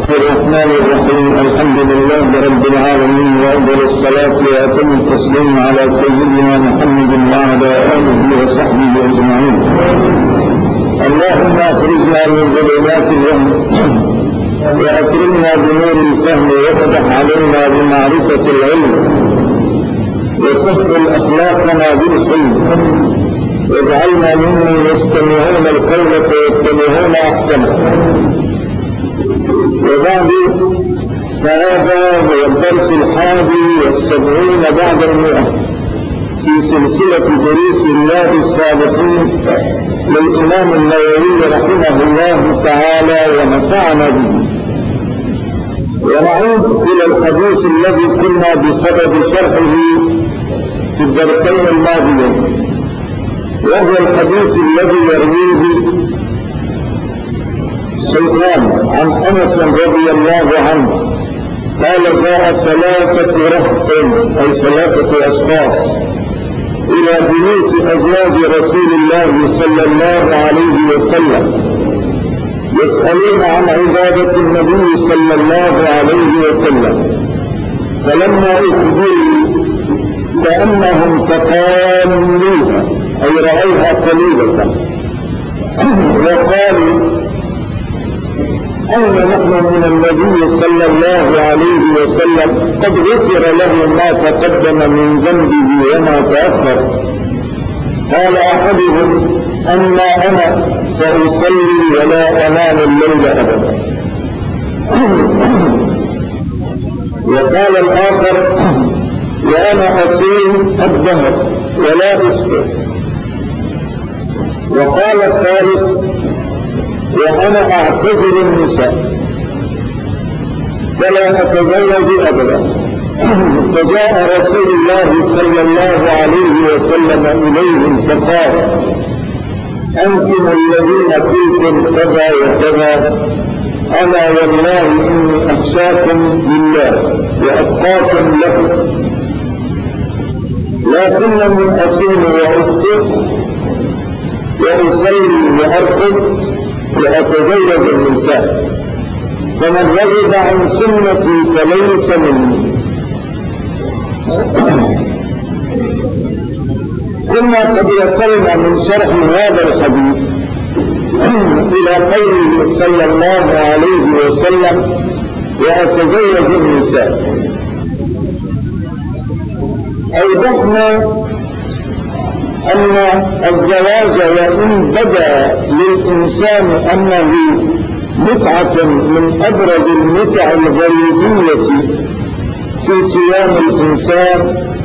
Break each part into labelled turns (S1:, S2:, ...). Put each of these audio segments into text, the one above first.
S1: الرحمن الرحيم. الحمد لله رب العالمين، وأفضل الصلاة وأتم التسليم على سيدنا محمد وعلى آله وصحبه أجمعين. اللهم أخرجنا من ظلمات الوهم وأكرمنا بنور الفهم، وافتح علينا بمعرفة العلم، وسهل أخلاقنا بالحلم، واجعلنا ممن يستمعون القول فيتبعون أحسنه. وبعد، فهذا هو الدرس 71 بعد 100 في سلسلة دروس رياض الصالحين للإمام النووي رحمه الله تعالى ونفعنا به. ونعود إلى الحديث الذي كنا بسبب شرحه في الدرسين الماضيين، وهو الحديث الذي يرويه سلمان عن أنس رضي الله عنه قال: جاء 3 رهط أي 3 أشخاص إلى بيوت أزواج رسول الله صلى الله عليه وسلم يسألون عن عبادة النبي صلى الله عليه وسلم، فلما أخبروا كأنهم تقالوها أي رأوها قليلة، وقالوا: أين نحن من النبي صلى الله عليه وسلم؟ قد غفر له ما تقدم من ذنبه وما تأخر. قال أحدهم: أما أنا فأصلي ولا أنام الليل أبدا. وقال الآخر: وأنا أصوم الدهر ولا أفطر. وقال الثالث: وأنا أعتزل النساء فلا أتزوج أبدا. فجاء رسول الله صلى الله عليه وسلم إليهم فقال: أنتم الذين قلتم كذا وكذا، أنا والله إني أخشاكم لله وأتقاكم له، لكنني أصوم وأفطر وأصلي وأرقد وأتزوج النساء، فمن رغب عن سنتي فليس مني. كنا قد وصلنا من شرح هذا الحديث إلى قوله صلى الله عليه وسلم: وأتزوج النساء. أوضحنا أن الزواج وإن بدا للإنسان أنه متعة من أبرز المتع الغريزية في قيام الإنسان،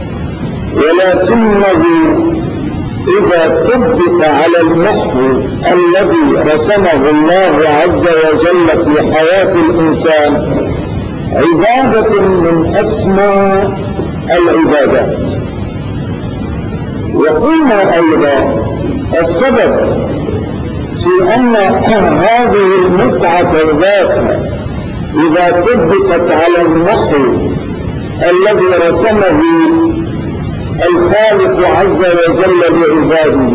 S1: ولكنه إذا طبق على النحو الذي رسمه الله عز وجل في حياة الإنسان عبادة من أسمى العبادات. وقلنا أيضا السبب في أن هذه المتعة الذاتية إذا طبقت على النحو الذي رسمه الخالق عز وجل لعباده،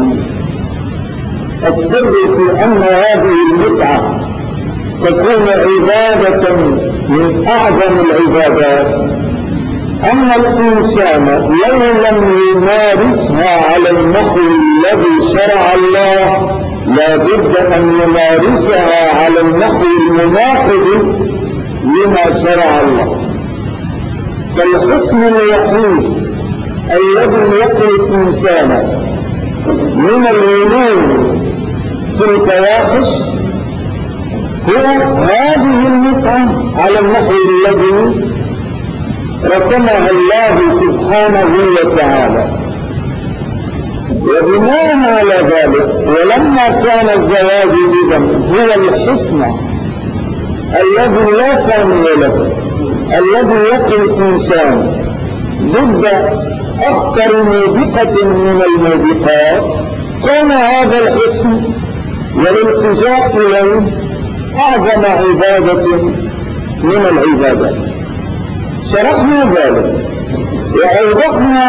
S1: السر في أن هذه المتعة تكون عبادة من أعظم العبادات أن الإنسان لو لم يمارسها على النحو الذي شرع الله لا بد أن يمارسها على النحو المناقض لما شرع الله. فالحسن الوحيد الذي يقي الإنسان من الغلو في الفواحش هو هذه المتعة على النحو الذي رسمها الله سبحانه وتعالى. وبناء على ذلك، ولما كان الزواج إذن هو الحسن الذي لا ثاني له الذي يقي الإنسان ضد أخطر موبقة من الموبقات، كان هذا الحسن والالتجاء إليه أعظم عبادة من العبادات. شرحنا ذلك وأوضحنا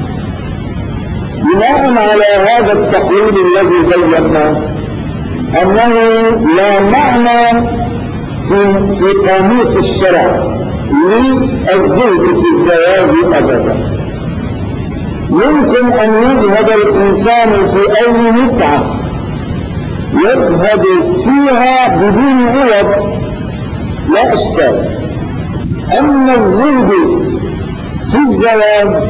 S1: بناء على هذا التحليل الذي بيناه أنه لا معنى في في قاموس الشرع للزهد في الزواج أبدا. يمكن أن يذهب الإنسان في أي متعة يذهب فيها بدون عوض لا أشكال. أما الزهد في الزواج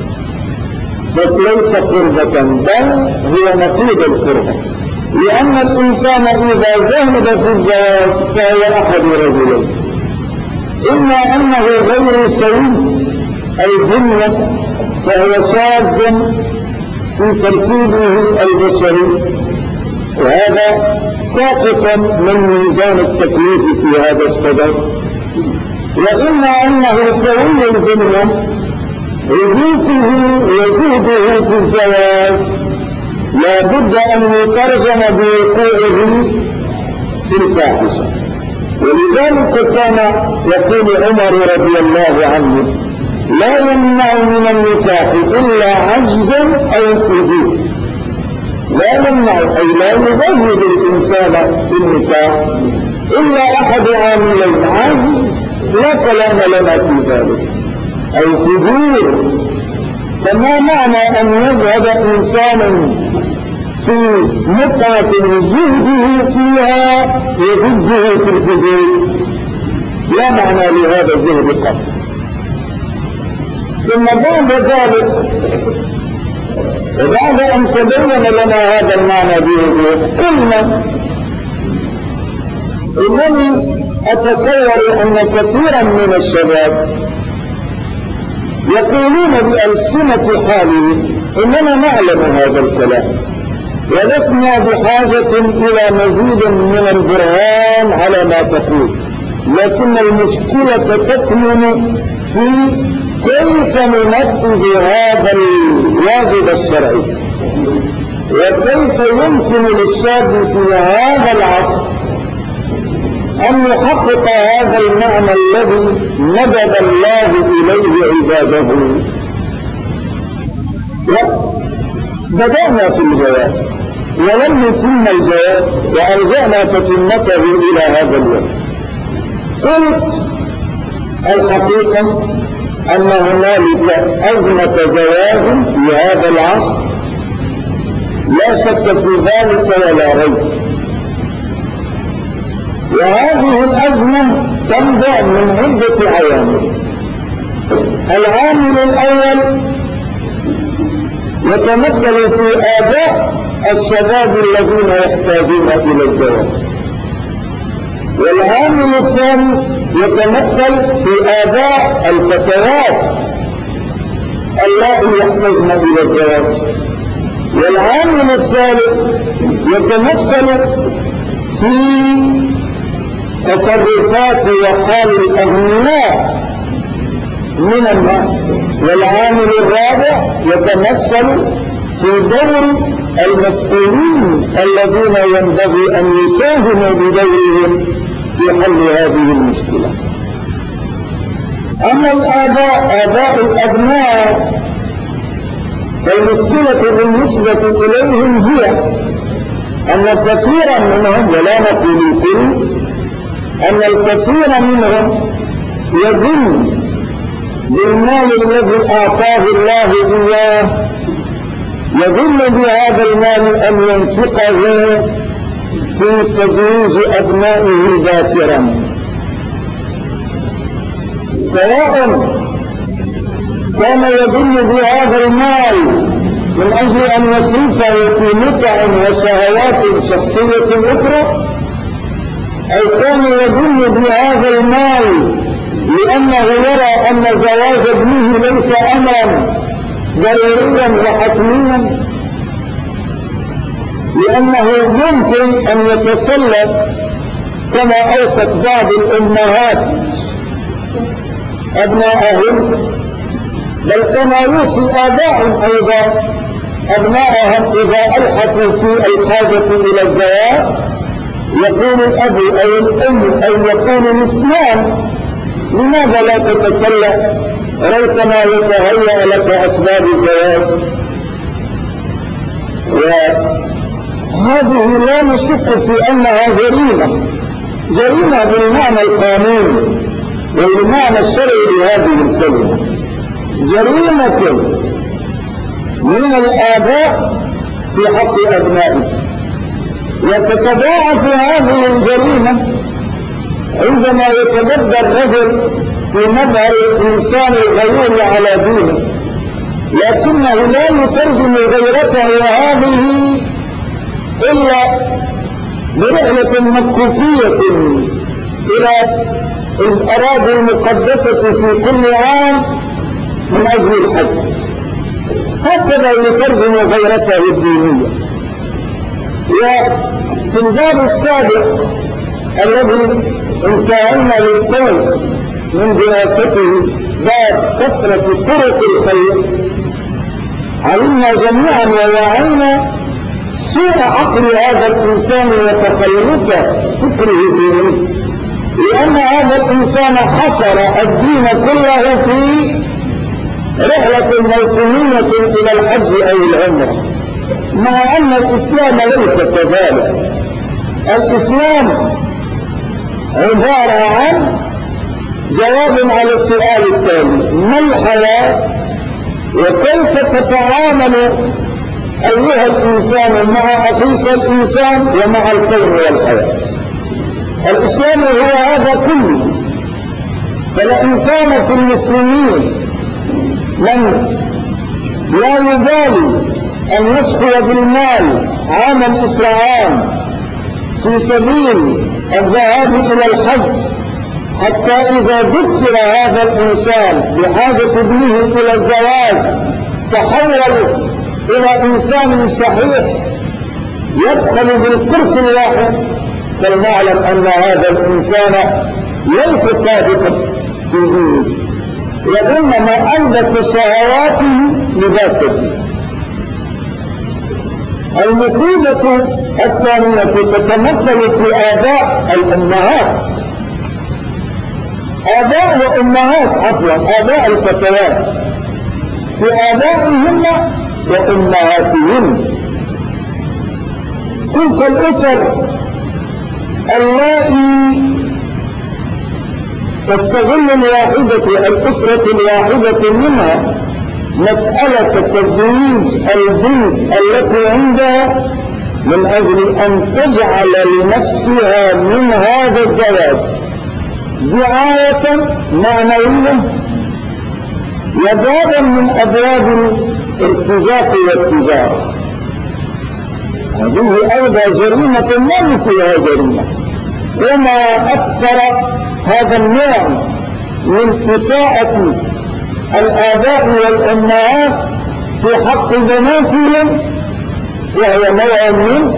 S1: فليس قربة بل هو نقيض القربة، لأن الإنسان إذا زهد في الزواج فهو أحد رجلين: إما أنه غير سوي أي جنة فهو شاذ في تركيبه البشري، وهذا ساقط من ميزان التكليف في هذا السبب، وإما أنه سوي الجنة وجوده وزهده في الزواج لا بد أن يترجم بوقوعه في الفاحشة. ولذلك كان يقول عمر رضي الله عنه: لا يمنع من النكاح إلا عجز أو فجور. لا يمنع أي لا يزهد الإنسان في النكاح إلا أحد عاملين: عجز لا كلام لنا في ذلك، أو فجور. فما معنى أن يذهب إنسان في متعة زهده فيها يزهده في الفجور؟ لا معنى لهذا الزهد قط. ثم بعد ذلك وبعد أن تبين لنا هذا المعنى بوضوح قلنا إنني أتصور أن كثيرا من الشباب يقولون بألسنة حالهم إننا نعلم هذا الكلام ولسنا بحاجة إلى مزيد من البرهان على ما تقول، لكن المشكلة تكمن في كيف ننفذ هذا الواجب الشرعي، وكيف يمكن للشاب في هذا العصر أن يحقق هذا المعنى الذي ندب الله إليه عباده. بدأنا في الجواب ولم نتم الجواب وألجأنا تتمته إلى هذا اليوم. قلت الحقيقة أن هنالك أزمة زواج في هذا العصر لا شك في ذلك ولا ريب، وهذه الأزمة تنبع من عدة عوامل. العامل الأول يتمثل في آباء الشباب الذين يحتاجون إلى الزواج، والعامل الثاني يتمثل في آباء الفتيات اللاتي يحتاجن إلى الزواج، والعامل الثالث يتمثل في تصرفات وحال الأغنياء من الناس، والعامل الرابع يتمثل في دور المسؤولين الذين ينبغي أن يساهموا بدورهم في حل هذه المشكلة. أما الآباء آباء الأبناء فالمشكلة بالنسبة إليهم هي أن كثيرا منهم، ولا نقول الكل، أن الكثير منهم يظن بالمال الذي أعطاه الله إياه، يظن بهذا المال أن ينفقه في تزويج أبنائه باكرا، سواء كان يظن بهذا المال من أجل أن يصرفه في متع وشهوات شخصية أخرى، أو كان يظن بهذا المال لأنه يرى أن زواج ابنه ليس أمرا ضروريا وحتميا، لأنه ممكن أن يتسلط كما أوصت بعض الأمهات أبناءهم، بل كما يوصي آباء أيضا أبناءهم إذا ألحقوا في الحاجة إلى الزواج، يقول الأب أو الأم أو يقول الاثنان: لماذا لا تتسلى ريثما يتهيأ لك أسباب الزواج؟ وهذه لا نشك في أنها جريمة، جريمة بالمعنى القانوني والمعنى الشرعي لهذه الكلمة، جريمة من الآباء في حق أبنائه. وتتضاعف هذه الجريمة عندما يتبدى الرجل في مظهر الإنسان الغيور على دينه، لكنه لا يترجم غيرته هذه إلا برحلة مكوكية إلى الأراضي المقدسة في كل عام من أجل الحج، هكذا يترجم غيرته الدينية. وفي الباب السابق الذي انتهينا للقول من دراسته، باب كثرة طرق الخير، علمنا جميعا ووعينا سوء عقل هذا الإنسان وتخلف فكره فيه، لأن هذا الإنسان حصر الدين كله في رحلة موسمية إلى الحج أو العمرة، مع أن الإسلام ليس كذلك. الإسلام عبارة عن جواب على السؤال التالي: ما الحياة وكيف تتعامل أيها الإنسان مع أخيك الإنسان ومع الكون والحياة. الإسلام هو هذا كله. فلئن كان في المسلمين من لا يبالي أن يسقي بالمال عاما إثر عام في سبيل الذهاب إلى الحج، حتى إذا ذكر هذا الإنسان بحاجة ابنه إلى الزواج تحول إلى إنسان صحيح يدخل بالقرص الواحد، فلنعلم أن هذا الإنسان ليس صادقا في دينه، وإنما ألبس شهواته لباسه. المصيبة الثانية تتمثل في آباء الأمهات، آباء وأمهات، عفوا آباء الفتيات، في آبائهن وأمهاتهن. تلك الأسر اللائي تستغل الأسرة الواحدة منها مسألة تزويج البنت التي عندها من أجل أن تجعل لنفسها من هذا الزواج دعاية معنوية وبابا من أبواب الارتزاق والتجارة. هذه أيضا جريمة لا مثلها جريمة. وما أكثر هذا النوع من إساءة الآباء والأمهات في حق بناتهم، وهي نوع من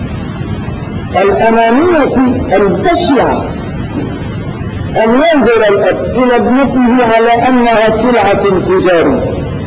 S1: الأنانية البشعة، أن ينظر الأب إلى ابنته على أنها سلعة تجارية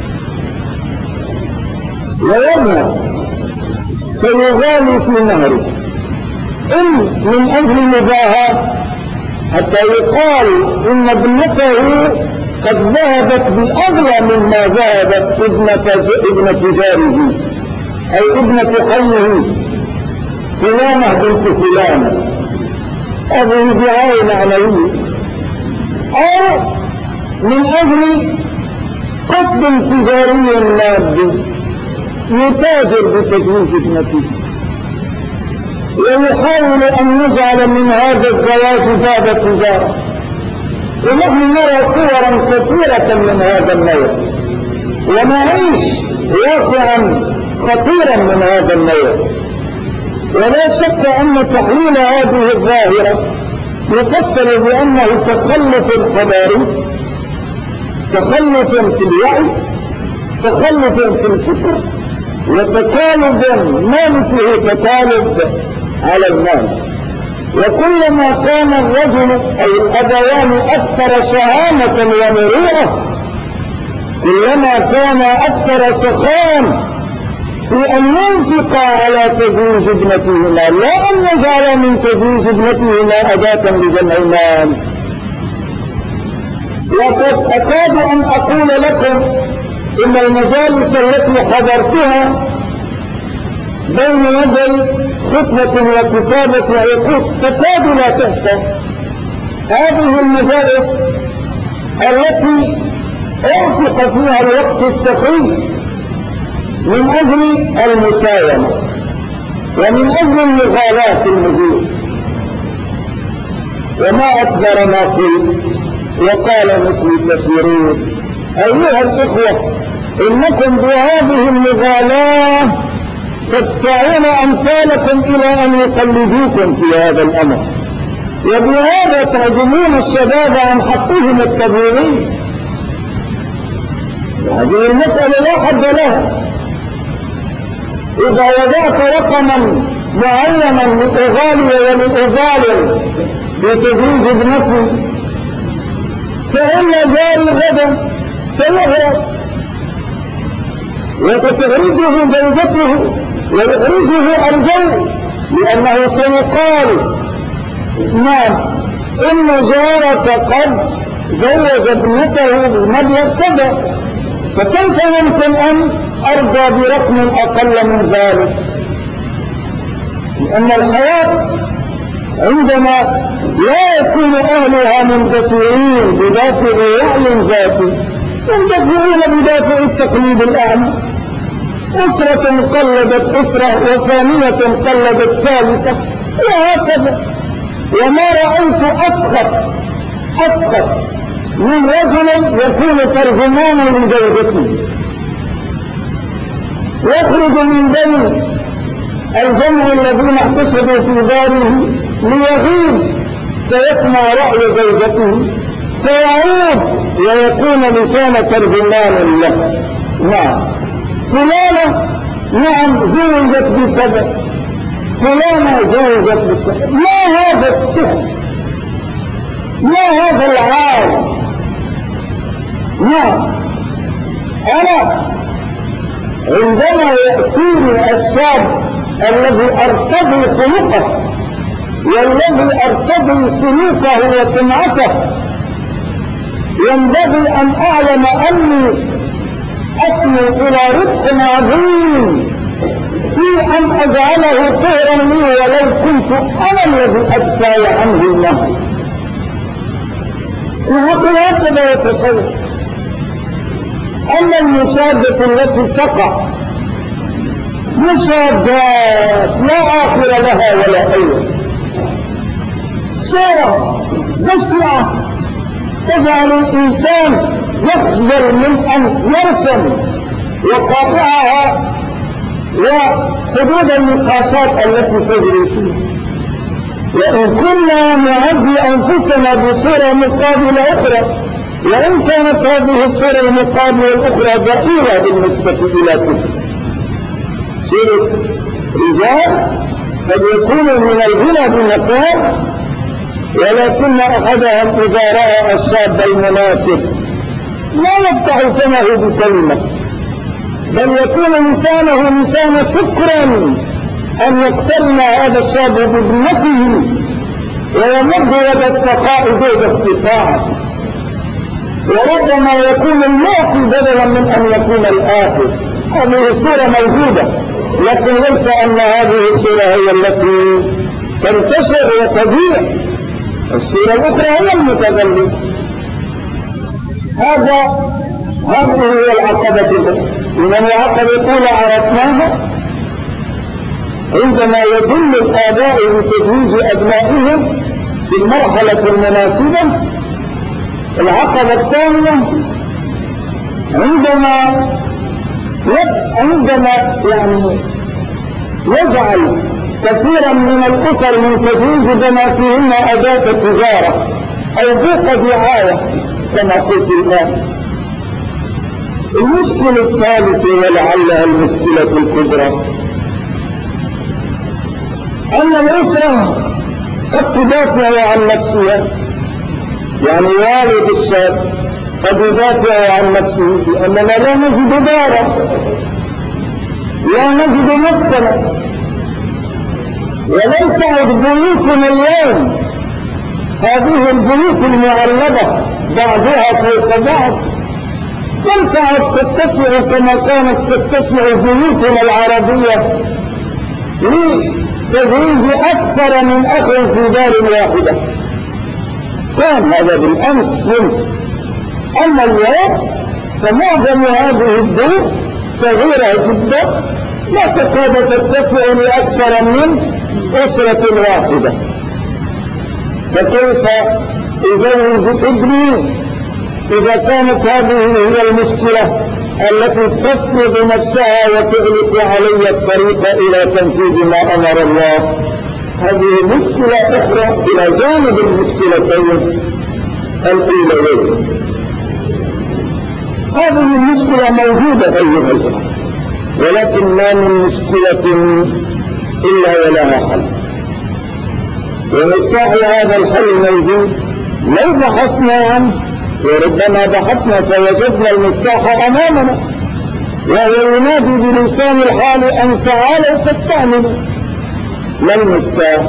S1: ويذهب فيغالي في مهره، إن من أجل مباهاة حتى يقال إن ابنته قد ذهبت بأغلى مما ذهبت ابنة جاره أو ابنة حيه فلانة بنت فلان. هذه دعاية معنوية، أو من أجل قصد تجاري مادي يتاجر بتزويج ابنته ويحاول أن يجعل من هذا الزواج باب تجارة. ونحن نرى صورا كثيرة من هذا النوع ونعيش واقعا خطيرا من هذا النوع. ولا شك أن تحليل هذه الظاهرة يفسر بأنه تخلف حضاري، تخلف في الوعي، تخلف في الفكر، وتكالب ما مثله تكالب على المال. وكلما كان الرجل أو الأبوان أكثر شهامة ومروءة، كلما كان أكثر سخاء في أن ينفق على تزويج ابنتهما، لا أن يجعل من تزويج ابنتهما أداة لجمع المال. وقد أكاد أن أقول لكم إن المجالس التي حضرتها بين يدي خطبة وكتابة عقود تكاد لا تحصى. هذه المجالس التي أنفق فيها الوقت السخي من أجل المساومة ومن أجل المغالاة في المدير. وما أكبر ما قلت وقال مثل كثيرون. أيها الإخوة، إنكم بهذه المغالاة تدفعون أمثالكم إلى أن يقلدوكم في هذا الأمر، وبهذا تعزمون الشباب عن حقهم الطبيعي. هذه المسألة لا حد لها. إذا وضعت رقما معينا لأغالي ولأغالي بتجويز ابنتي، فإن جاري غدا سيهرب وستخرجه زوجته ويخرجه الجو، لأنه سيقال نعم إن جارك قد زوج ابنته بمبلغ كذا، فكيف يمكن أن أرضى برقم أقل من ذلك؟ لأن الحياة عندما لا يكون أهلها مندفعين بدافع وعي ذاتي، يندفعون بدافع التقليد الأعمى. أسرة قلدت أسرة وثانية قلدت ثالثة وهكذا. وما رأيت أسخط من رجل يكون ترجمانا لزوجته، يخرج من بين الجمع الذين احتسبوا في داره ليغيب فيسمع رأي زوجته فيعود ويكون لسان ترجمان له. نعم فلانة نعم زوجت بكذا، فلانة زوجت بكذا. ما هذا السحر؟ ما هذا العار؟ نعم أنا عندما يأتيني الشاب الذي أرتضي خلقه والذي أرتضي سلوكه وسمعته، ينبغي أن أعلم أني أسمو إلى رزق عظيم في أن أجعله خيرا لي ولو كنت أنا الذي أدفع عنه النهي. وهكذا يتصور أن المشادة التي تقع مشادات لا آخر لها ولا أول، صورة بشعة تجعل الإنسان يخجل من أن يرسم وقاطعها وحدود النقاشات التي تجري فيه. وإن كنا نعزي أنفسنا بصورة مقابلة أخرى، وإن كانت هذه الصورة المقابلة الأخرى ضئيلة بالنسبة إلى تلك صورة رجال قد يكونوا من الغنى بمكان، ولكن أحدهم إذا رأى الشاب المناسب لا يفتح فمه بكلمة، بل يكون لسانه لسان شكرا أن يقترن هذا الشاب بابنته ويمد يد السخاء زود السفاعة. وربما يكون المعطي بدلا من أن يكون الآخر. هذه الصورة موجودة، لكن ليس أن هذه الصورة هي التي تنتشر وتضيع. الصورة الأخرى هي المتغلب. هذه هي العقبة. من العقبة الأولى عرفناها عندما يدل الآباء بتجويز أبنائهم في المرحلة المناسبة. العقبة الثانية عندما يجعل كثيرا من الأسر من تجويز بناتهن أداة تجارة أو بوق دعاية كما قلت الآن. المشكلة الثالثة ولعلها المشكلة الكبرى أن الأسرة قد تدافع عن نفسها، يعني والد الشاب قد يدافع عن نفسه بأننا لا نجد دارا، لا نجد مسكنا، وليس بيوتنا اليوم هذه البيوت المعلبة بعضها فوق بعض لم تعد تتسع كما كانت تتسع بيوتنا العربية تزويج أكثر من أخ في دار واحدة. كان هذا بالأمس ممكن، أما اليوم فمعظم هذه الدور صغيرة جدا لا تكاد تتسع لأكثر من أسرة واحدة. فكيف أزوج ابني إذا كانت هذه هي المشكلة التي تفرض نفسها وتغلق علي الطريق إلى تنفيذ ما أمر الله؟ هذه مشكلة أخرى إلى جانب المشكلتين الأوليين. هذه المشكلة موجودة أيها الأخوة، ولكن ما من مشكلة إلا ولها حل، ومفتاح هذا الحل موجود. لو بحثنا عنه وربما بحثنا فوجدنا المفتاح أمامنا، وهو ينادي بلسان الحال أن تعالوا فاستعملوا. ما المفتاح؟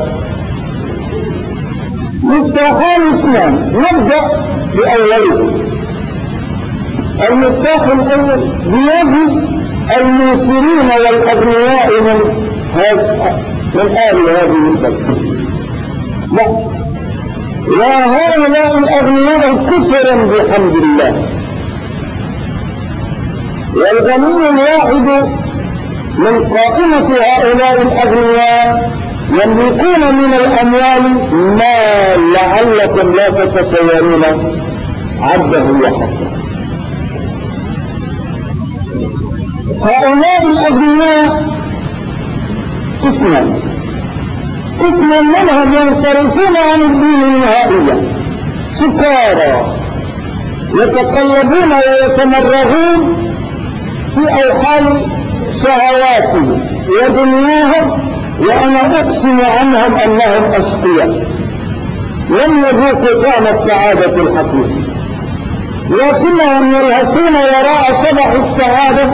S1: مفتاحان اثنان، نبدأ بأوله. المفتاح الأول بيد الميسرين والأغنياء من آل هذه البلد. وهؤلاء الأغنياء كثرا بحمد الله، والغني الواحد من قائمة هؤلاء الأغنياء يملكون من الأموال ما لعلكم لا تتصورون عده وحقه. هؤلاء الأغنياء قسما منهم ينصرفون عن الدين نهائيا، سكارى يتقلبون ويتمرغون في أوحال شهواتهم ودنياهم، وأنا أقسم عنهم أنهم أشقياء لم يذوقوا طعم السعادة الحقيقية، لكنهم يلهثون وراء شبح السعادة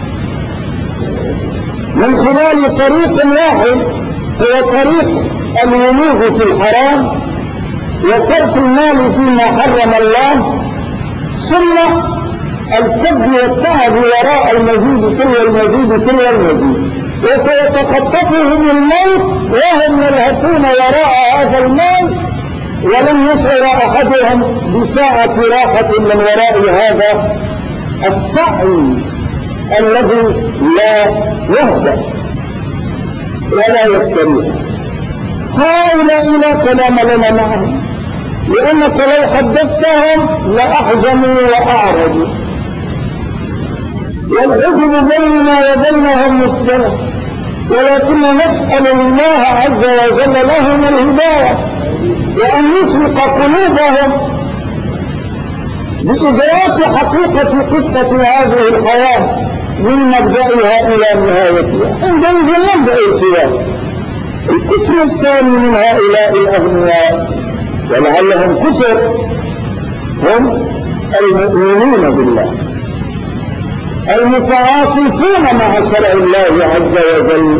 S1: من خلال طريق واحد، هو طريق الولوغ في الحرام وصرف المال فيما حرم الله، ثم الكد والتعب وراء المزيد تلو المزيد تلو المزيد، وسيتخطفهم الموت وهم يلهثون وراء هذا المال، ولم يشعر أحدهم بساعة راحة من وراء هذا السعي الذي لا يهدأ ولا يستريح. هؤلاء لا كلام لنا معهم، لأنك لو حدثتهم لأحزنوا وأعرضوا، والعجب بيننا وبينهم مشترك، ولكن نسأل الله عز وجل لهم الهداية وأن يشرق قلوبهم بإدراك حقيقة قصة هذه الحياة من مبدأها إلى نهايتها. عندئذ نبدأ القيام. القسم الثاني من هؤلاء الأغنياء ولعلهم كثر هم المؤمنون بالله المتعاطفون مع شرع الله عز وجل.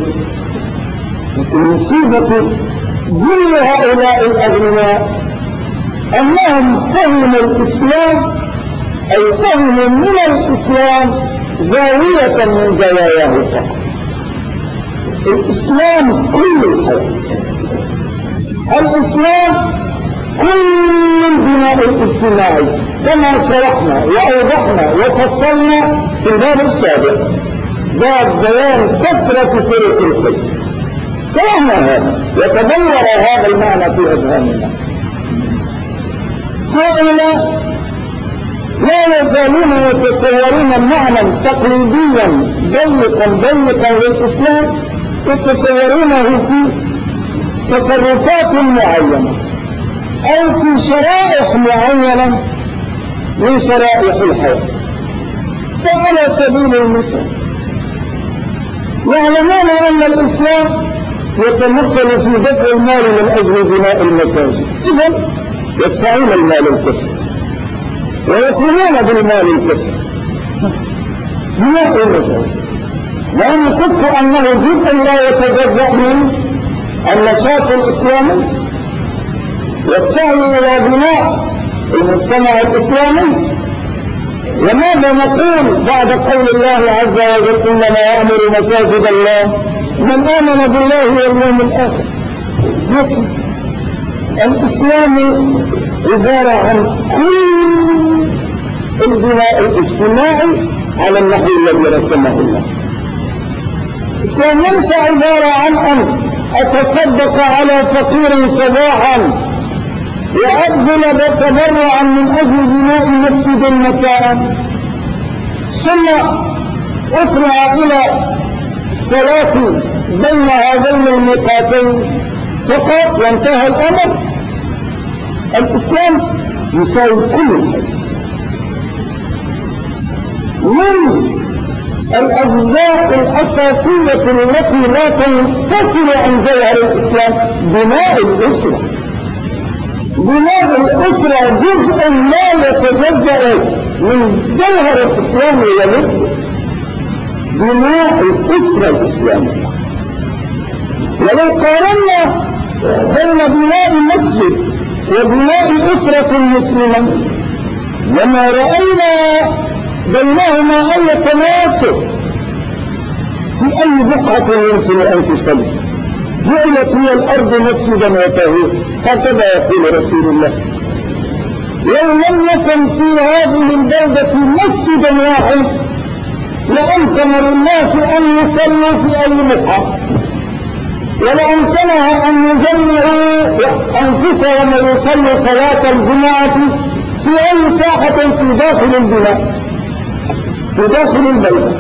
S1: مصيبة جل هؤلاء الأغنياء أنهم فهموا الإسلام، أي فهموا من الإسلام زاوية من زواياه فقط. الإسلام كل الحياة، الإسلام كل البناء الاجتماعي كما شرحنا وأوضحنا وفصلنا في الباب السابق، باب بيان كثرة طرق الخير. فهمنا هذا وتدور هذا المعنى في أذهاننا. هؤلاء لا يزالون يتصورون معنى تقليديا ضيقا للإسلام، يتصورونه في تصرفات معينة أو في شرائح معينة من شرائح الحياة. فعلى سبيل المثال يعلمون أن الإسلام يتمثل في دفع المال من أجل بناء المساجد، إذن يدفعون المال الكثير ويكونون بالمال الكثير بناء المساجد، لأن صدق أنه جزء لا يتجزأ من النشاط الإسلامي والسعي إلى بناء المجتمع الإسلامي. وماذا نقول بعد قول الله عز وجل إنما يأمر مساجد الله من آمن بالله واليوم الآخر. لكن الإسلام عبارة عن كل البناء الاجتماعي على النحو الذي رسمه الله. الإسلام ليس عبارة عن أن أتصدق على فقير صباحا وأبذل تبرعا من أجل بناء مسجد مساء ثم أسرع إلى الصلاة بين هذين الميقاتين فقط وانتهى الأمر. الإسلام يساوي كل شيء. من الأجزاء الأساسية التي لا تنفصل عن جوهر الإسلام بناء الأسرة. بناء الأسرة جزء لا يتجزأ من جوهر الإسلام ومثله. بناء الأسرة الإسلامية. ولو قارنا بين بناء مسجد وبناء أسرة مسلمة لما رأينا بينهما أي تناسب. في أي بقعة يمكن أن تسلم؟ جعلت هي الأرض مسجدا وطهورا، هكذا يقول رسول الله. لو لم يكن في هذه البلدة مسجدا واحد لأمكن للناس أن يصلوا في أي بقعة، ولأمكنها أن يجمعوا أنفسهم ويصلوا صلاة الجماعة في أي ساحة في داخل البلاد، في داخل البلد.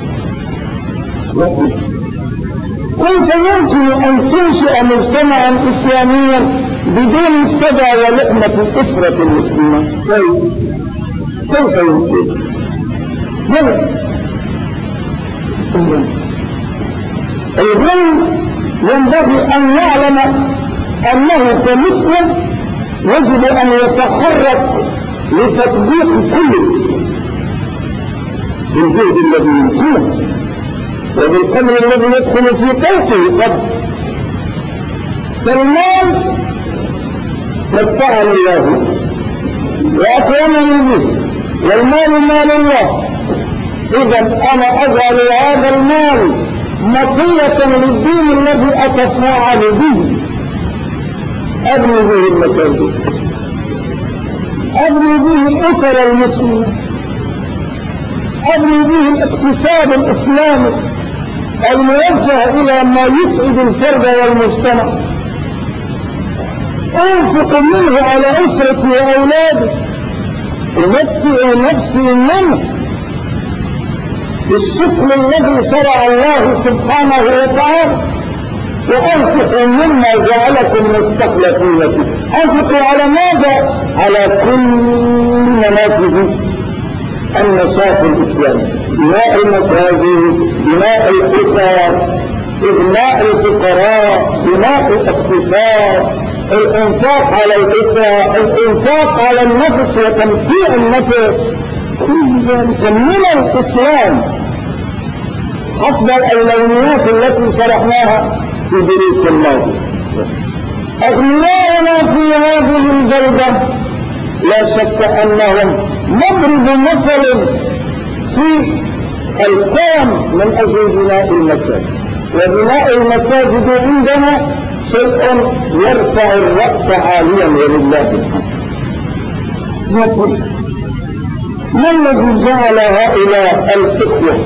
S1: كيف يمكن أن تنشئ مجتمعا إسلاميا بدون السبع ولحمة الأسرة المسلمة؟ كيف يمكن؟ الغني ينبغي أن يعلم أنه كمسلم يجب أن يتحرك لتطبيق كل الإسلام بالجهد الذي يمكنه وبالقدر الذي يدخل في قوته قبل. فالمال متعني الله وأكرمني به، والمال مال الله. إذا أنا أجعل هذا المال مطية للدين الذي أتفاعل به. أبني به المساجد، أبني به الأسر المسلمة، أبني به الاقتصاد الإسلامي الموجه إلى ما يسعد الفرد والمجتمع. أنفق منه على أسرتي وأولادي، أمتع نفسي منه بالشكل الذي شرع الله سبحانه وتعالى. وأنفقوا مما جعلكم مستخلفين فيه. أنفقوا على ماذا؟ على كل منافذ النشاط الإسلامي، بناء المساجد، بناء الأسر، إغناء الفقراء، بناء الاقتصاد، الإنفاق على الأسر، الإنفاق على النفس وتمتيع النفس. كل ذلك من الإسلام حسب الأولويات التي شرحناها في دروس الماضي. أغنياءنا في هذه البلدة لا شك أنهم مضرب مثل في القيم من أجل بناء المساجد. وبناء المساجد عندنا شيء يرفع الرأس عاليا ولله الحمد. لكن ما الذي جعل هؤلاء الإخوة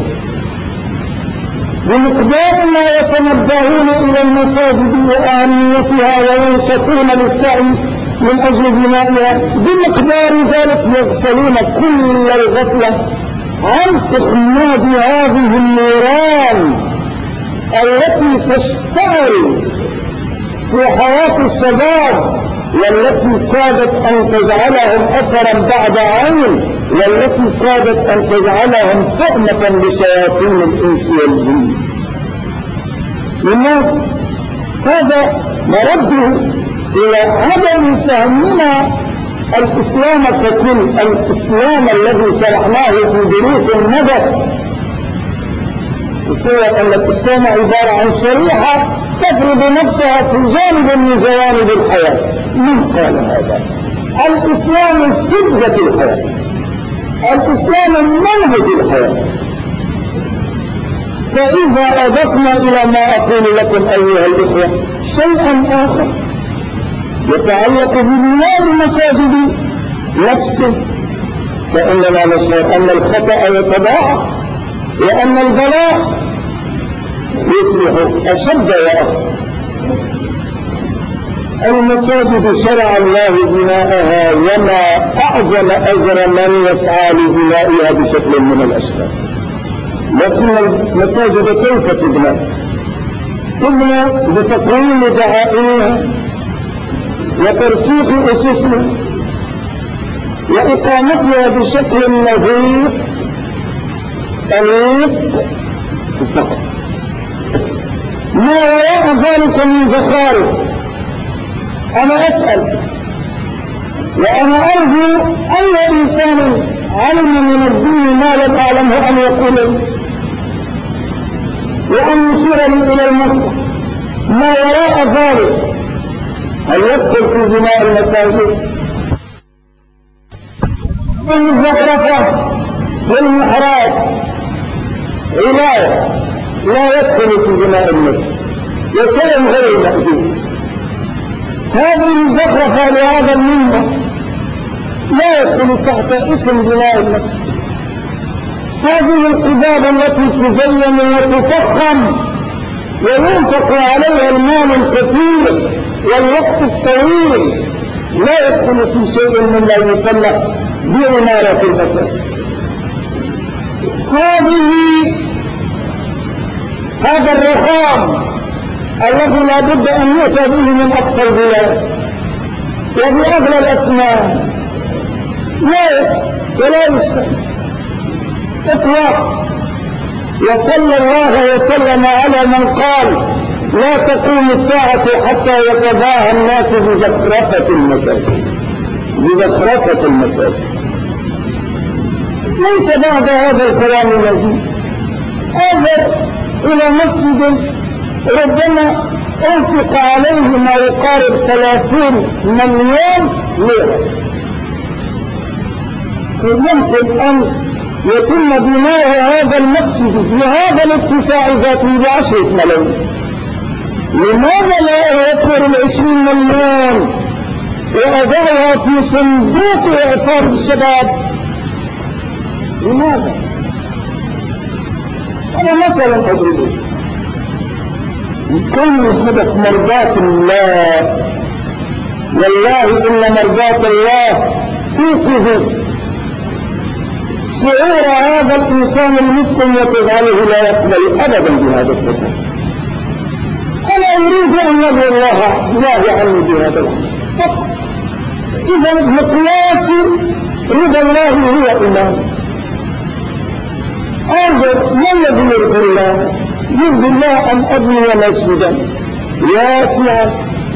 S1: بمقدار ما يتنبهون إلى المساجد وأهميتها وينشطون للسعي من أجل بنائها، بمقدار ذلك يغفلون كل الغفلة عن إخماد هذه النيران التي تشتعل في حياة الشباب، والتي كادت أن تجعلهم أثرا بعد عين، والتي كادت أن تجعلهم طعمة لشياطين الإنس والجن. لماذا؟ هذا مرده إلى عدم فهمنا الإسلام ككل، الإسلام الذي شرحناه في دروس النظر، بصورة أن الإسلام عبارة عن شريحة تفرض نفسها في جانب من جوانب الحياة. من قال هذا؟ الإسلام سدة الحياة، الإسلام منهج الحياة. فإذا أضفنا إلى ما أقول لكم أيها الإخوة شيئا آخر يتعلق ببناء المساجد نفسه، فإننا نشعر أن الخطأ يتضاعف وأن البلاء يصبح أشد وأخطر. المساجد شرع الله بناءها، وما أعظم أجر من يسعى لبنائها بشكل من الأشكال. لكن المساجد كيف تبنى؟ تبنى بتقويم دعائمها وترسيخ أسسها وإقامتها بشكل نظيف أنيق فقط. ما وراء ذلك من زخارف أنا أسأل، وأنا أرجو أي إنسان علم من الدين ما لم أعلمه أن يقول لي وأن يشيرني إلى المسجد ما وراء ذلك. هل يدخل في بناء المساجد الزخرفة والمحراب عناية لا يدخل في بناء المسجد وشيء غير مأذون؟ هذه الزخرفة لهذا المنبر لا يدخل تحت اسم بناء المسجد. هذه القباب التي تزين وتفخم وينفق عليها المال الكثير والوقت الطويل لا يدخل في شيء مما يسمى بعمارة المساجد. هذا الرخام الذي لا بد أن يؤتى به من أقصى البلاد وبأغلى الأثمان ولا يستمر إطلاق. وصلى الله وسلم على من قال لا تقوم الساعة حتى يتباهى الناس بزخرفة المساجد. بزخرفة المساجد ليس بعد هذا الكلام المزيد. أذر إلى مسجد ربما أنفق عليه ما يقارب 30 مليون ليرة، يمكن أن يتم بناء هذا المسجد بهذا الاتساع ذاته ب10 ملايين. لماذا لا يذكر 20 مليون وأضعها في صندوق إعفار الشباب؟ لماذا؟ أنا مثلا أضربه كل هدف مرضاة الله. والله إن مرضاة الله توقف شعور هذا الإنسان المسلم وتجعله لا يقبل أبدا بهذا الصفات. أنا أريد أن يرضى الله عني بهذا الأمر فقط. إذا مقياس رضا الله هو إمام. انظر ما الذي يرضي الله؟ يرضي الله أن أبني مسجدا واسعا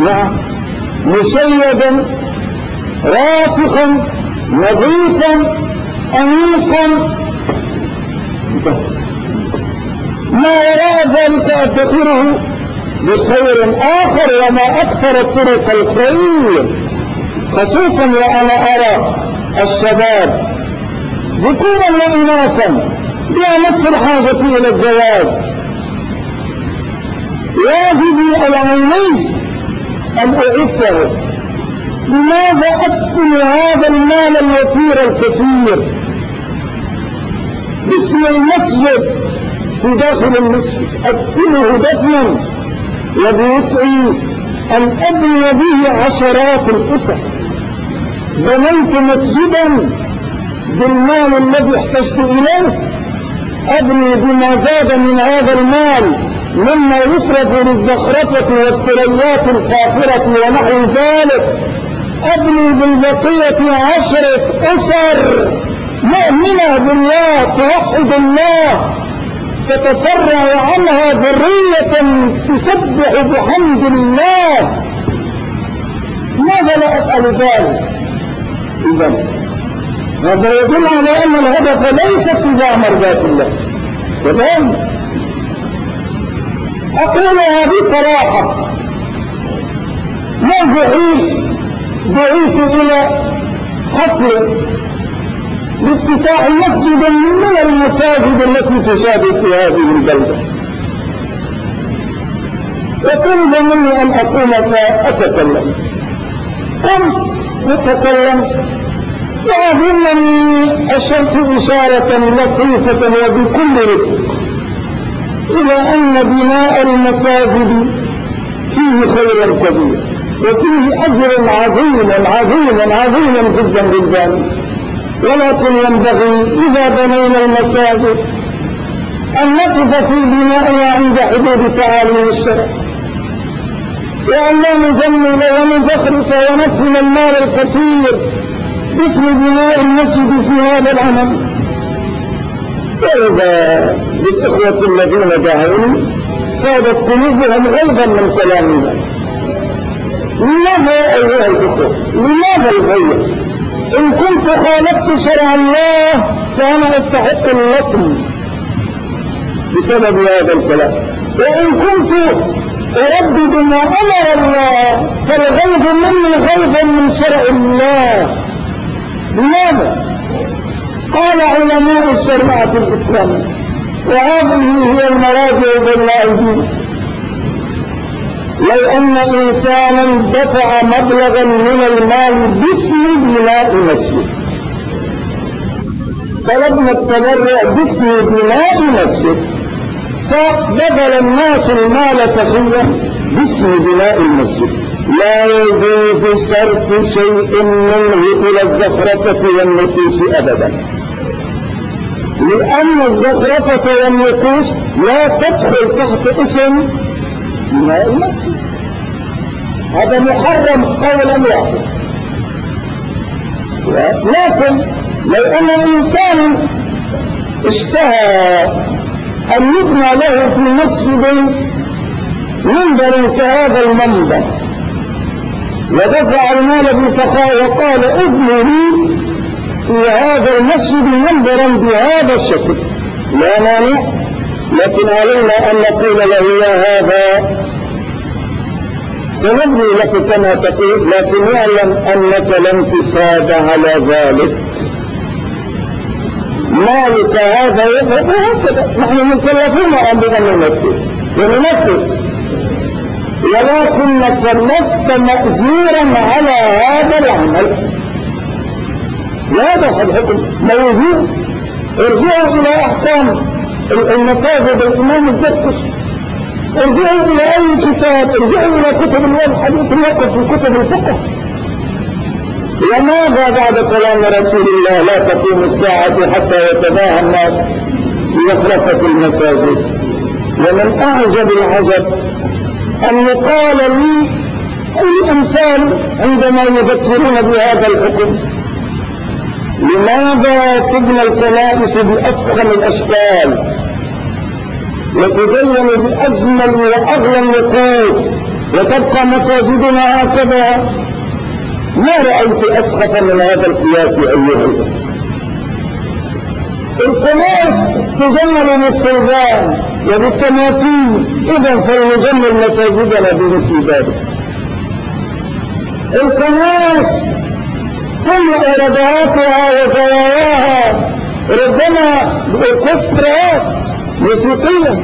S1: مشيدا راسخا نظيفا أنيقا. ما وراء ذلك أدخره بخير آخر، وما أكثر طرق الخير، خصوصا وأنا أرى الشباب ذكورا وإناثا بأمس الحاجة إلى الزواج. واجبي على عيني أن أعفه. لماذا أدخل هذا المال الوفير الكثير باسم المسجد في داخل المسجد؟ أدخله دفنا وبوسعي أن أبني به عشرات الأسر. بنيت مسجدا بالمال الذي احتجت إليه، أبني بما زاد من هذا المال مما يصرف للزخرفة والثريات الفاخرة ونحو ذلك، أبني بالبقية 10 أسر مؤمنة بالله توحد الله تتفرع عنها ذرية تسبح بحمد الله. ماذا لا أفعل ذلك؟ إذن هذا يدل على أن الهدف ليس اتباع مرضاة الله. تمام؟ أقولها بصراحة، ما دعيت إلى حفل لافتتاح مسجد من المساجد التي تشابه في هذه البلدة، وطلب مني أن أقوم فأتكلم. قمت أتكلم وأظنني أشرت إشارة لطيفة وبكل رفق إلى أن بناء المساجد فيه خير كبير وفيه أجر عظيم جدا جدا، ولكن ينبغي إذا بنينا المساجد أن نقف في بنائها عند حدود تعاليم الشرع، وأن لا نجمل ونزخرف ونفهم المال الكثير باسم بناء المسجد في هذا العمل. وإذا بالإخوة الذين دعوني كادت قلوبهم غيظا من كلامنا. لماذا أيها الإخوة؟ لماذا الغيظ؟ إن كنت خالفت شرع الله فأنا أستحق اللطم بسبب هذا الكلام، وإن كنت أردد ما أمر الله فالغيظ مني غيظ من شرع الله. لماذا؟ قال علماء الشريعة الإسلامية، وهذه هي المراجع بين أيدينا: لو أن إنسانا دفع مبلغا من المال باسم بناء مسجد، طلبنا التبرع باسم بناء مسجد، فبذل الناس المال سخيا باسم بناء المسجد، لا يجوز صرف شيء منه إلى الزخرفة والنقوش أبدا، لأن الزخرفة والنقوش لا تدخل تحت اسم بناء المسجد، هذا محرم قولا واحدا. لكن لو أن الإنسان اشتهى أن يبنى له في مسجد منبر كهذا المنبر ودفع المال بسخاء وقال ابني لي في هذا المسجد منبرا بهذا الشكل، لا مانع، لكن علينا أن نقول له يا هذا سنبني لك كما تقول، لكن اعلم أنك لن تصاد على ذلك، مالك هذا يفعل هكذا، نحن مكلفون أن ننفذ وننفذ، ولكنك لست مأجورا على هذا العمل. هذا الحكم موجود. ارجعوا إلى أحكام المساجد الإمام الزركشي، ارجعوا إلى أي كتاب، ارجعوا إلى كتب الحديث الوقف في كتب الفقه. لماذا بعد كلام رسول الله لا تقوم الساعة حتى يتباهى الناس بزخرفة المساجد؟ ومن أعجب العجب أن يقال لي الأمثال عندما يذكرون بهذا الحكم: لماذا تبنى الكنائس بأفخم الأشكال وتزين بأجمل وأغلى النقوش وتبقى مساجدنا هكذا؟ ما رأيت أسخف من هذا القياس أيها الأخوة. الكنائس تجمل بالصلبان وبالتماثيل، إذا فلنجمل مساجدنا بمثل ذلك. الكنائس كل إراداتها وزواياها ربما بأوركسترات موسيقية،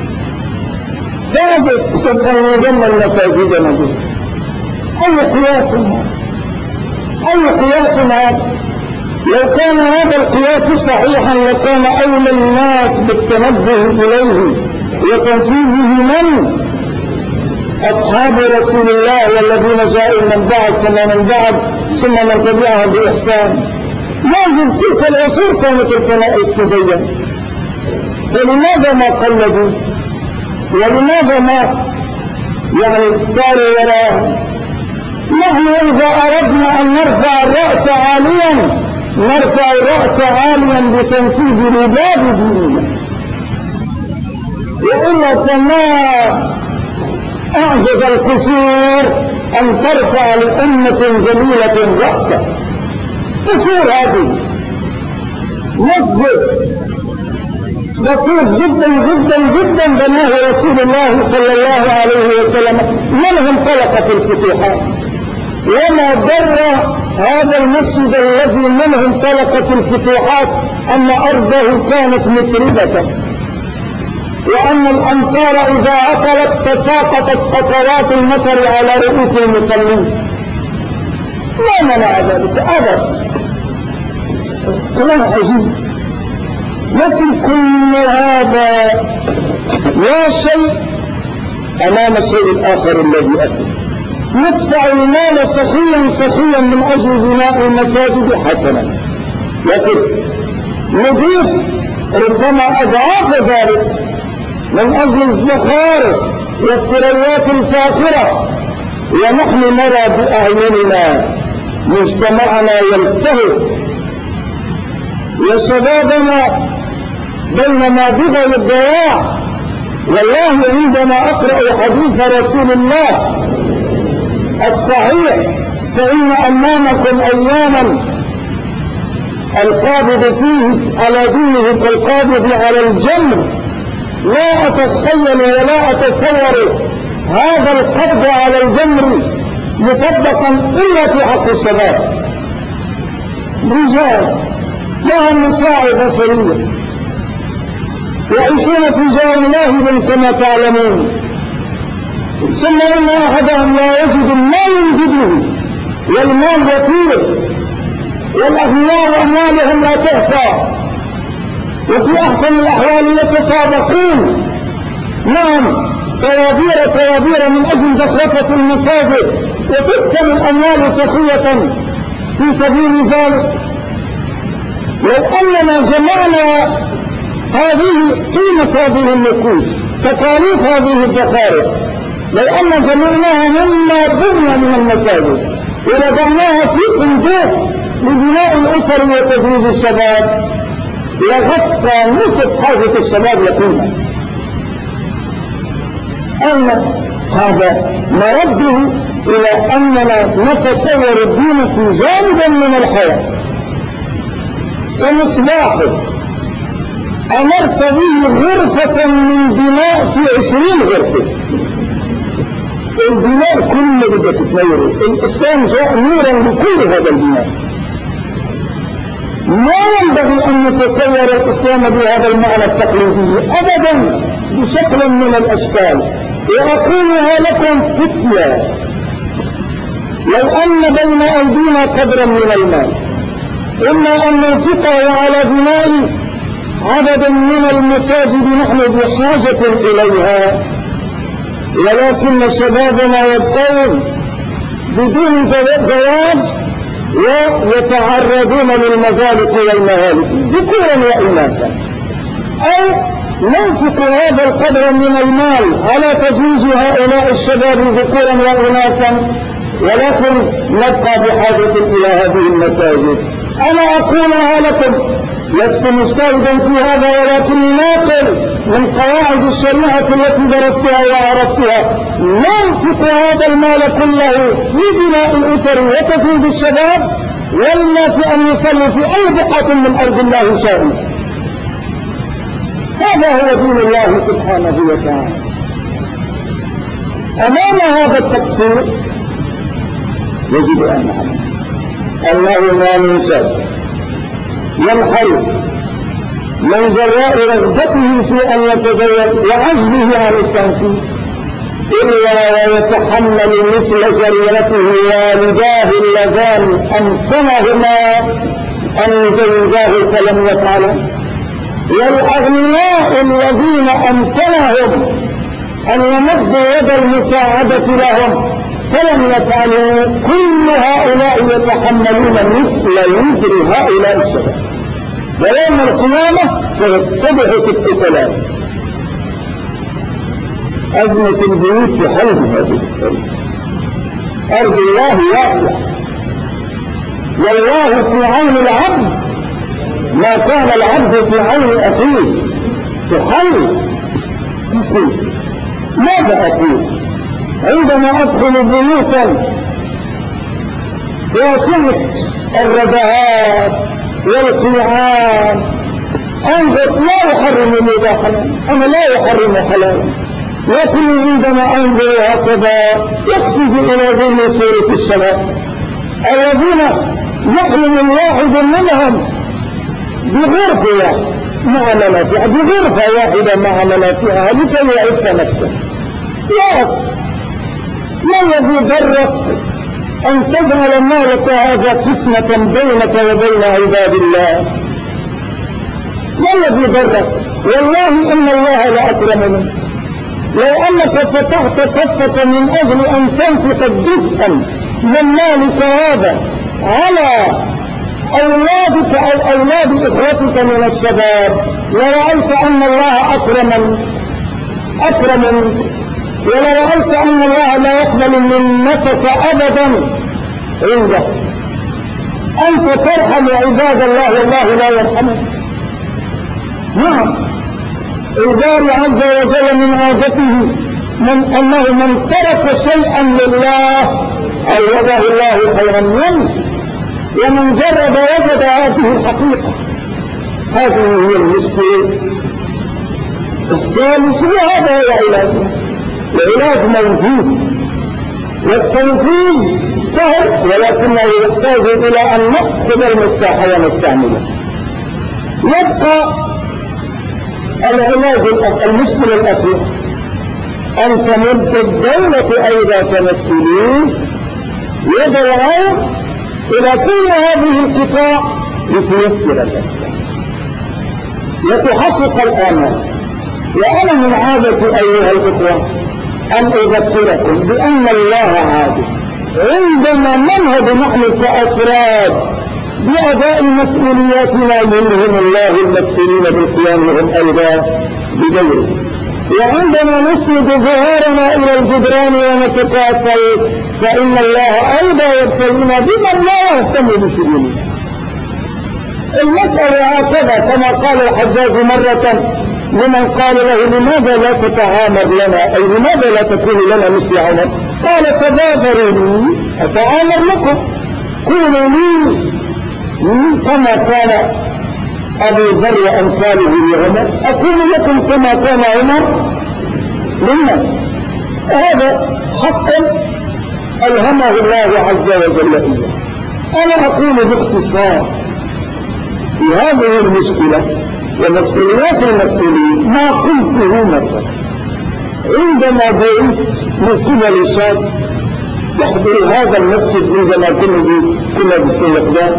S1: فاجد فلنجمل مساجدنا بها. أي قياس هذا؟ لو كان هذا القياس صحيحا لكان أولى الناس بالتنبه إليه وتنفيذه من أصحاب رسول الله والذين جاءوا من بعد ثم من بعد ثم من تبعهم بإحسان. منذ تلك العصور كانت الكنائس تزين، فلماذا ما قلدوا؟ ولماذا ما صاروا وراءهم؟ نحن إذا أردنا أن نرفع الرأس عاليا نرفع الرأس عاليا بتنفيذ رباب ديننا، وإلا فما أعجز القصور أن ترفع لأمة جميلة رأسا. قصور هذه مسجد بسيط جدا جدا جدا بناه رسول الله صلى الله عليه وسلم، منهم خلقت الفتوحات، وما ضر هذا المسجد الذي منهم طلقت الفتوحات أن أرضه كانت متربة، وأن الأمطار إذا عطلت تساقطت قطرات المطر على رؤوس المصلين. لا منع ذلك أبدا، كلام عجيب. لكن كل هذا لا شيء أمام الشيء الآخر الذي أتى. ندفع المال سخيا من أجل بناء المساجد حسنا، لكن نضيف ربما أضعاف ذلك من أجل الزخارف والثريات الفاخرة، ونحن نرى بأعيننا مجتمعنا يلتهب وشبابنا بين نابغة الضياع. والله عندما أقرأ حديث رسول الله الصحيح فإن أمامكم أياما القابض فيه على دينه كالقابض على الجمر، لا أتخيل ولا أتصور هذا القبض على الجمر مطبقا إلا في حق الشباب. رجال لهم مساعي بصرية يعيشون في جوانب كما تعلمون، ثم إن أحدهم لا يجد ما ينجده والمال يطير والأغنياء أموالهم لا تحصى، وفي أحسن الأحوال يتسابقون نعم طوابير من أجل زخرفة المساجد وتبكم الأموال سخية في سبيل ذلك. لو أننا جمعنا قيمة هذه النفوس تكاليف هذه الزخارف، لو أن جمعناها مما بني من المساجد ووضعناها في صندوق لبناء الأسر وتجهيز الشباب لغطى نصف حاجة الشباب يتيما. أن هذا مرده إلى أننا نتصور الدين في جانب من الحياة كمصباح أمرت به غرفة من بناء في 20 غرفة. البناء كله بدأت تتنوره، الإسلام جاء نورا لكل هذا البناء. ما ينبغي أن نتصور الإسلام بهذا المعنى التقليدي أبدا بشكل من الأشكال. وأقولها لكم فتية، لو أن بين أيدينا قدرا من المال إما أن ننفقه على بناء عدد من المساجد نحن بحاجة إليها، ولكن شبابنا يبقون بدون زواج ويتعرضون للمزالق والمهالك ذكورا وإناثا، أو ننفق هذا القدر من المال على تجويز هؤلاء الشباب ذكورا وإناثا، ولكن نبقى بحاجة إلى هذه المساجد. أنا أقولها لكم، لست مجتهدا في هذا، ولكن ناقل من قواعد الشريعة التي درستها وعرفتها. ننفق هذا المال كله لبناء الأسر وتفيد الشباب والناس أن يصلوا في أي بقعة من أرض الله شاء. هذا هو دين الله سبحانه وتعالى. أمام هذا التقصير يجب أن نعلم أنه ما من شيء ينحرف من جراء رغبته في أن يتزوج وعجزه عن التنفيذ إلا ويتحمل مثل جريرته والداه اللذان أمكنهما أن يزوجاه فلم يفعلا، والأغنياء الذين أمكنهم أن يمدوا يد المساعدة لهم فلم يفعلوا، كل هؤلاء يتحملون مثل وزر هؤلاء الشباب، ويوم القيامة سيتبع 6 كلام. أزمة البيوت في حلب هذه السنة، أرض الله واسعة، والله في عون العبد ما كان العبد في عون أخيه. تحل تقول ماذا أقول عندما أدخل بيوتا وسمعت الرداءات والقيعان؟ أنظر لا يحرم مباحا، أنا لا يحرم حلالا، لكن عندما أنظر هكذا يقفز إلى ذهن سورة السماء الذين يحرم الواحد منهم بغرفة معاملاتها بغرفة واحدة معاملاتها لكي يعف نفسه. يا أخي ما الذي ضرك أن تجعل مالك هذا قسمة بينك وبين عباد الله؟ ما الذي ضرك؟ والله إن الله لأكرم منك. لو أنك فتحت كفة من أجل أن تنفق جزءا من مالك هذا على أولادك أو أولاد إخوتك من الشباب لرأيت أن الله أكرم منك، ولرأيت أن الله لا يقبل منك أبدا عنده. أنت ترحم عباد الله والله لا يرحمك. نعم، الباري عز وجل من عادته أنه من ترك شيئا لله أوجده الله خيرا منه، ومن جرب وجد هذه الحقيقة. هذه هي المشكلة. الثالث وهذا هو علاجه، العلاج موجود والتنفيذ سهل، ولكنه يحتاج إلى أن نأخذ المفتاح ونستعمله. يبقى العلاج المشكلة الأخيرة أن تمد الدولة أيضا كمسؤولين يد العون إلى كل هذه القطاع لتيسر الأسباب لتحقق الآمال. وأنا من عادتي أيها الإخوة أن أذكركم بأن الله عادل عندما ننهض نحن كأفراد بأداء مسؤولياتنا منهم الله المسؤولين بالقيام هم أيضا بدوره، وعندما نسند ظهورنا إلى الجدران ونتكاسل فإن الله أيضا يبتلينا بمن لا يهتم بسبيله. المسألة هكذا كما قال الحجاج مرة لمن قال له لماذا لا تتعامل لنا، أي لماذا لا تكون لنا مثل عمر؟ قال تبادروا لي أتعامل لكم، كونوا لي كما كان أبو ذر وأمثاله لعمر، أكون لكم كما كان عمر للناس. هذا حق ألهمه الله عز وجل إياه. أنا أقول باختصار في هذه المشكلة ومسؤوليات المسؤولين ما قلته مرة عندما جئت من قبل شاب يحضر هذا المسجد عندما كنا بالسيقظة،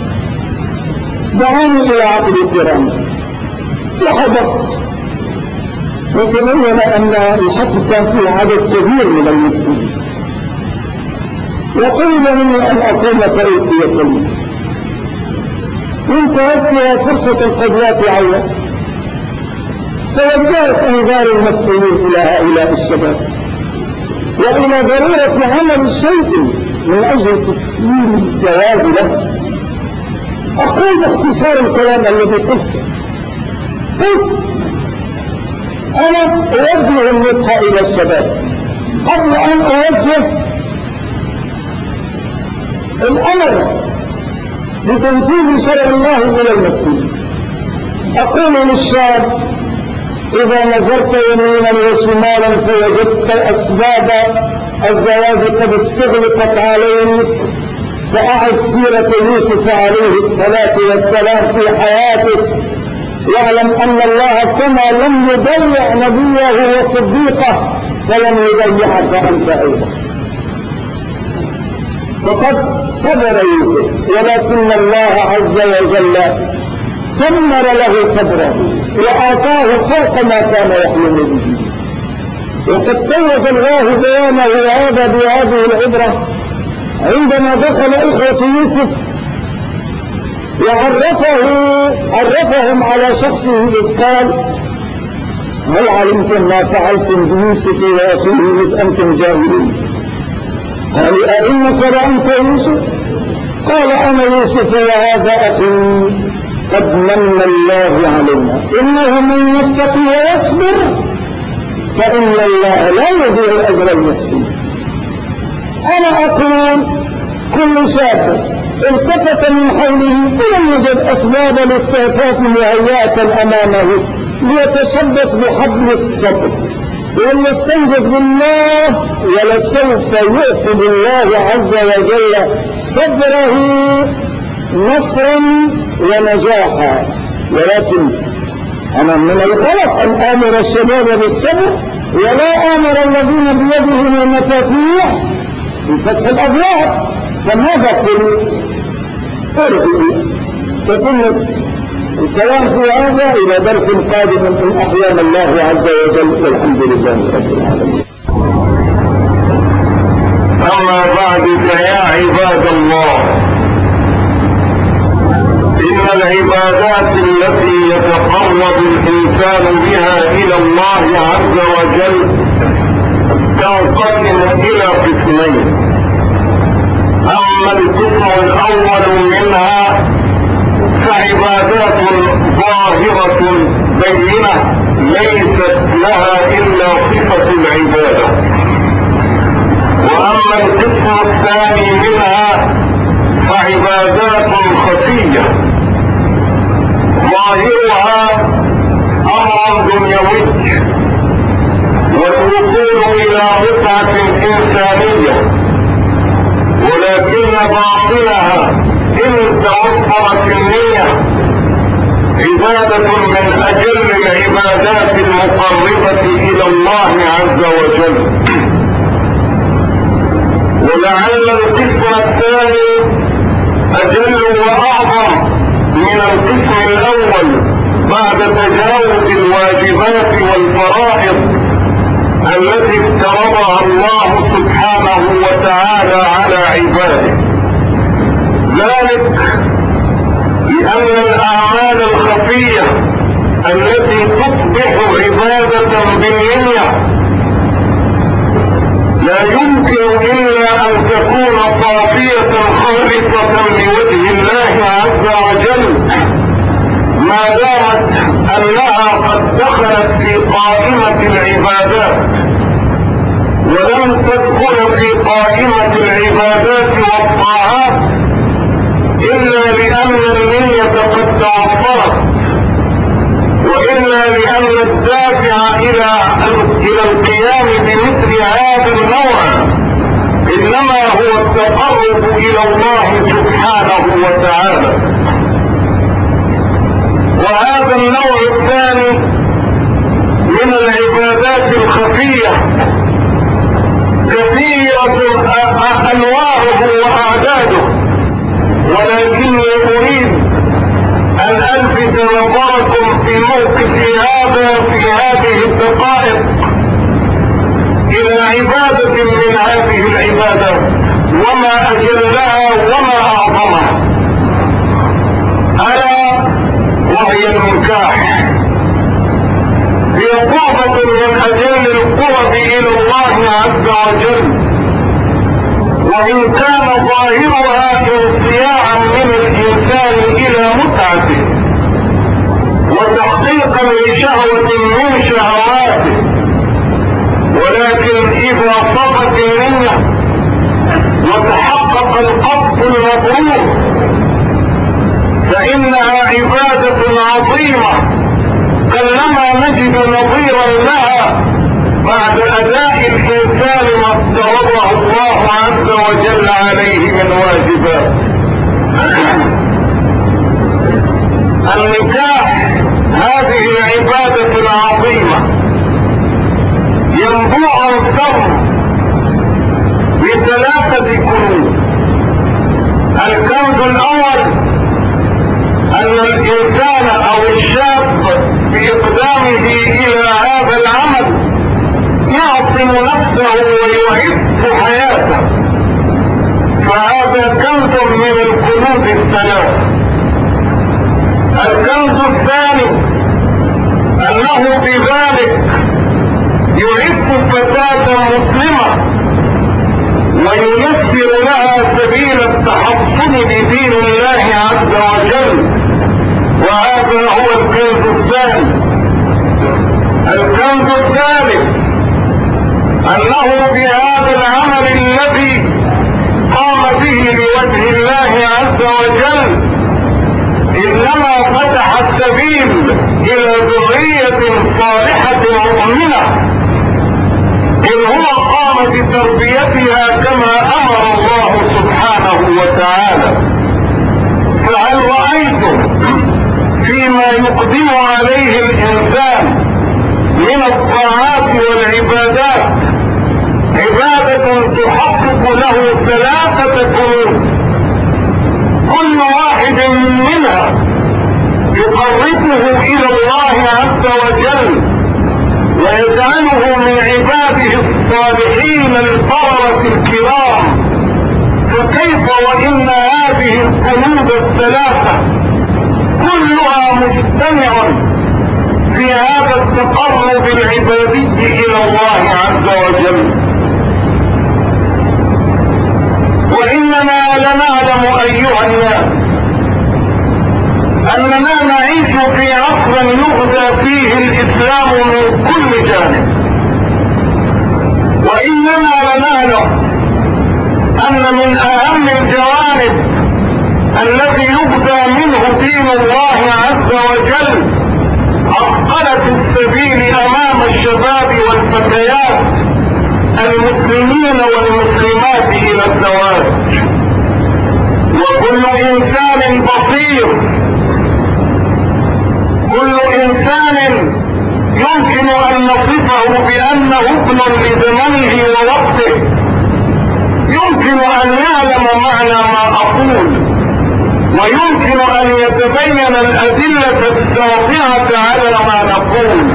S1: دعاني إلى عقد الكرام وحضرت، وتبين أن الحفل كان فيه عدد كبير من المسلمين، وطلب مني أن أقوم فألقي الكلمة، وانتهت فيها فرصة قد لا تعوض. توجهت أنظار المسؤولين إلى هؤلاء الشباب وإلى ضرورة عمل شيء من أجل تسليم الجواز له. أقول باختصار الكلام الذي قلت أنا أوجه النصح إلى الشباب قبل أن أوجه الأمر بتنفيذ شرع الله إلى المسلمين. أقول للشاب إذا نظرت يمينا وشمالا فوجدت أسباب الزواج قد استغلقت عليك فأعد سيرة يوسف عليه الصلاة والسلام في حياتك، واعلم أن الله كما لم يضيع نبيه وصديقه فلم يضيعك أنت أيضا. فقد صبر يوسف ولكن الله عز وجل ثمر له صبره وآتاه فوق ما كان يحلم به. وقد توج الله بيانه هذا بهذه العبرة عندما دخل إخوة يوسف وعرفهم على شخصه إذ قال هل علمتم ما فعلتم بيوسف وأخيه إذ أنتم جاهلون؟ قالوا أئنك لأنت يوسف؟ قال أنا يوسف وهذا أخي قد من الله علينا إنه من يتقي ويصبر فإن الله لا يضيع أجر المحسنين. أنا أقول كل شاب التفت من حوله ولم يجد أسباب الاستعفاف مهيئة أمامه ليتشبث بحبل الصبر وليستنجد بالله ولسوف يؤخذ الله عز وجل صبره نصرا ونجاحا. ولكن أنا من الغلط أن آمر الشباب بالصبر ولا آمر الذين بيدهم المفاتيح بفتح الأبواب. فماذا قلت؟ تكون الكلام في هذا إلى درس قادم إن أحيانا الله عز وجل، والحمد لله رب العالمين.
S2: أما بعد فيا عباد الله، إن العبادات التي يتقرب الإنسان بها إلى الله عز وجل تنقسم إلى قسمين. أما القسم الأول منها فعبادات ظاهرة بينة ليست لها إلا صفة العبادة، وأما القسم الثاني منها فعبادات خفية ظاهرها أمر دنيوي والوصول إلى متعة إنسانية، ولكن باطنها إن توفرت النية عبادة من أجل العبادات المقربة إلى الله عز وجل. ولعل القسم الثاني أجل وأعظم من القسم الأول بعد تجاوز الواجبات والفرائض التي افترضها الله سبحانه وتعالى على عباده، ذلك لأن الأعمال الخفية التي تصبح عبادة بالنية لا يمكن إلا أن تكون صافية خالصة لوجه الله عز وجل، ما دامت أنها قد دخلت في قائمة العبادات ولم تدخل في قائمة العبادات والطاعات إلا لأن النية قد توفرت، وإلا لأن الدافع إلى القيام بمثل هذا النوع إنما هو التقرب إلى الله سبحانه وتعالى. وهذا النوع الثاني من العبادات الخفية كثيرة أنواعه وأعداده، ولكني أريد أن ألفت نظركم في موقف هذا في هذه الدقائق إلى عبادة من هذه العبادات وما أجلها وما أعظمها، ألا وهي النكاح. هي قربة من أجل القرب إلى الله عز وجل، وإن كان ظاهرها انصياعا من الإنسان إلى متعته وتحقيقا لشهوة من شهواته، ولكن إذا صفت النية وتحقق القصد المبرور فإنها عبادة عظيمة قلما نجد نظيرا لها بعد أداء الإنسان ما افترضه الله عز وجل عليه من واجبات. النكاح هذه العبادة العظيمة ينبوع الكون بثلاثة كنوز. الكنز الأول أن الإنسان أو الشاب بإقدامه إلى هذا العمل يعصم نفسه ويعد حياته، فهذا كنز من الكنوز الثلاث. الكنز الثاني أنه بذلك يعد فتاة مسلمة وييسر لها سبيل التحصن بدين الله عز وجل، وهذا هو الكنز الثاني. الكنز الثالث أنه بهذا العمل الذي قام به لوجه الله عز وجل إنما فتح السبيل إلى ذرية صالحة مؤمنة إن هو قام بتربيتها كما أمر الله سبحانه وتعالى. فهل رأيتم فيما يقدم عليه الإنسان الإنسان من الطاعات والعبادات عبادة تحقق له 3 كنوز، كل واحد منها يقربه إلى الله عز وجل ويجعله من عباده الصالحين البررة الكرام. فكيف وإن هذه الكنوز 3 كلها مجتمع في هذا التقرب العبادي إلى الله عز وجل. وإننا لنعلم أيها الناس أننا نعيش في عصر يغزى فيه الإسلام من كل جانب، وإننا لنعلم أن من أهم الجوانب التي يغزى منه دين الله عز وجل عقلة السبيل أمام الشباب والفتيات المسلمين والمسلمات إلى الزواج. وكل إنسان بصير، كل إنسان يمكن أن نصفه بأنه ابن لزمنه ووقته يمكن أن يعلم معنى ما أقول، ويمكن أن يتبين الأدلة الساطعة على ما نقول،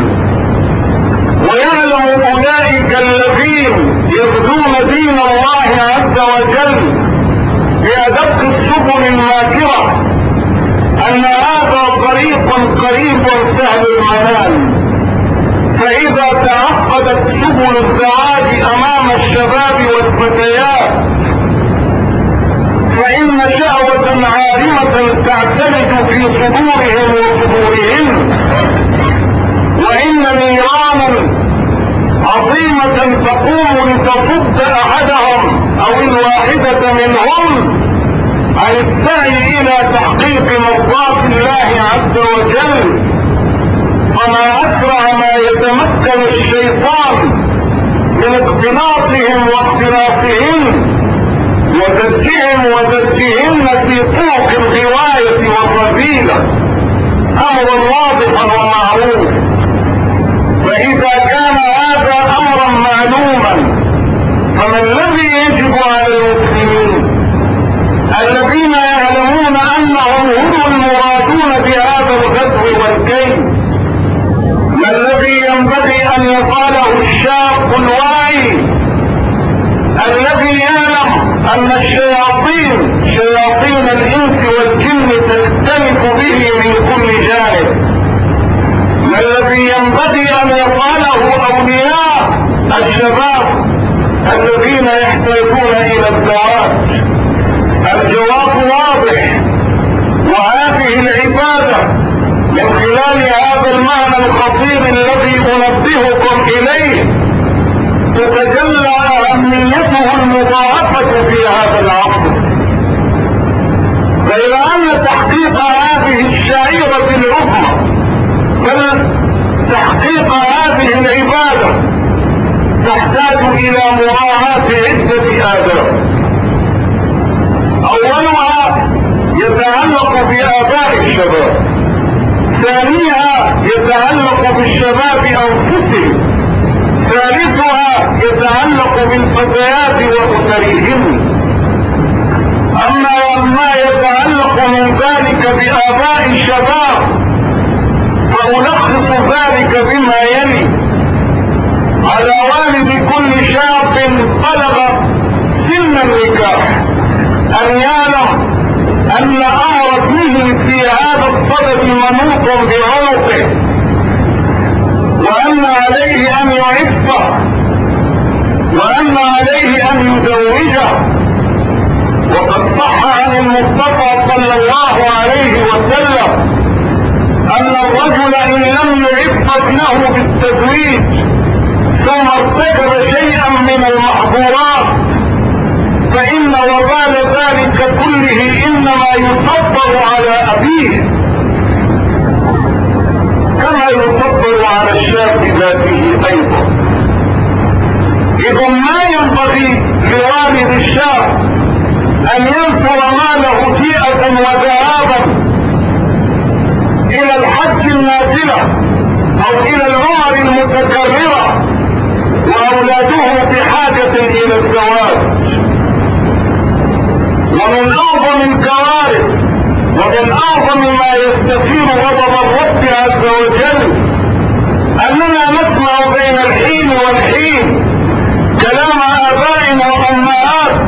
S2: ويعلم أولئك الذين يبذون دين الله عز وجل بأدق السبل الماكرة أن هذا طريق قريب سهل المنال. فإذا تعقدت سبل الزواج أمام الشباب والفتيات فإن شهوة عارمة تعتمد في صدورهم وصدورهن، وإن نيرانا عظيمة تقوم لتصد أحدهم أو الواحدة منهم عن السعي إلى تحقيق مرضات الله عز وجل. فما أسرع ما يتمكن الشيطان من اقتناصهم واقتناصهن وزجهم في طرق الغواية والرذيلة أمرا واضحا ومعروف. فإذا كان هذا أمرا معلوما فما الذي يجب على المسلمين الذين يعلمون أنهم هم المرادون بهذا الغزو والكيد؟ ما الذي ينبغي أن يفعله الشاب الواعي الذي يعلم أن الشياطين شياطين الإنس والجن تختلف به من كل جانب؟ ما الذي ينبغي أن يفعله أولياء الشباب الذين يحتاجون إلى الزواج؟ الجواب واضح، وهذه العبادة من خلال هذا المعنى الخطير الذي أنبهكم إليه تتجلى أهميته المضاعفة في هذا العصر. غير أن تحقيق هذه الشعيرة العظمى بل تحقيق هذه العبادة تحتاج إلى مراعاة عدة آداب. أولها يتعلق بآباء الشباب، ثانيها يتعلق بالشباب أنفسهم، ثالثها يتعلق بالفتيات وأسرهن. أما ما يتعلق من ذلك بآباء الشباب فألخص ذلك بما يلي: على والد كل شاب بلغ سن النكاح أن يعلم أن أمر ابنه في هذا الصدد منوط بعنقه، وأن عليه أن يعفه، وأن عليه أن يزوجه. وقد صح عن المصطفى صلى الله عليه وسلم أن الرجل إن لم يعف ابنه بالتزويج ثم ارتكب شيئا من المحظورات فإن وبال ذلك كله إنما يصبر على أبيه كما يصبر على الشاب ذاته أيضا. إذا ما ينبغي لوالد الشاب أن ينفر ماله فئة وذهابا إلى الحج النازلة او الى العمر المتكررة، واولاده بحاجة الى الزواج. ومن اعظم الكوارث ومن اعظم ما يستثير غضب الرب عز وجل اننا نسمع بين الحين والحين كلام اباء وامهات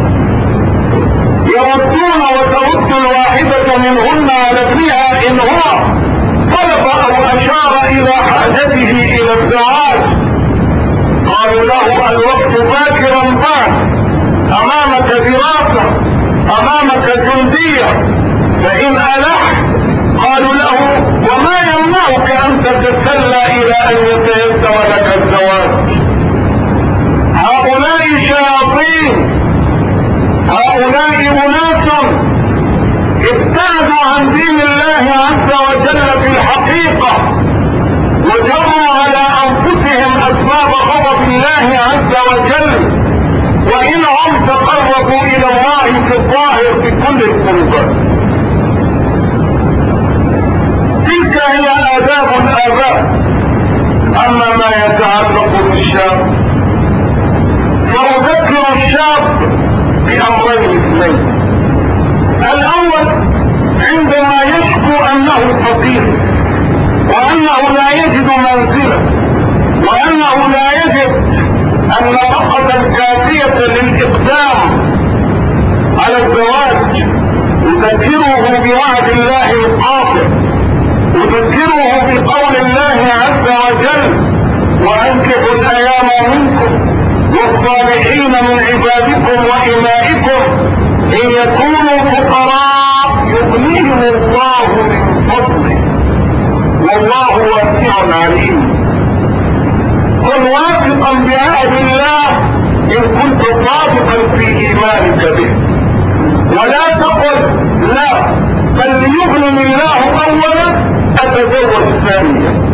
S2: يردون وترد الواحدة منهن على ابنها ان هو طلب او اشار الى حاجته الى الزواج. قالوا له الوقت باكرا بات، امامك دراسة، امامك جندية، فان الحت قالوا له وما يمنعك ان تتسلى الى ان يتيسر لك الزواج. هؤلاء شياطين، هؤلاء اناس ابتعدوا عن دين الله عز وجل في الحقيقة، وجروا على انفسهم اسباب غضب الله عز وجل، وانهم تقربوا الى الله في الظاهر بكل القربات. تلك هي آداب الآباء. أما ما يتعلق بالشاب فأذكر الشاب بأمرين اثنين. الأول عندما يشكو أنه فقير وأنه لا يجد منزلا وأنه لا يجد النفقة الكافية للإقدام على الزواج، أذكره بوعد الله القاطع، أذكره بقول الله عز وجل وأنكحوا الأيام منكم والصالحين من عبادكم وإمائكم إن يكونوا فقراء يغنيهم الله من فضله والله واسع عليم. كن واثقا بعهد الله إن كنت صادقا في إيمانك به، ولا تقل لا بل ليغنم الله أولا أتزوج ثانيا.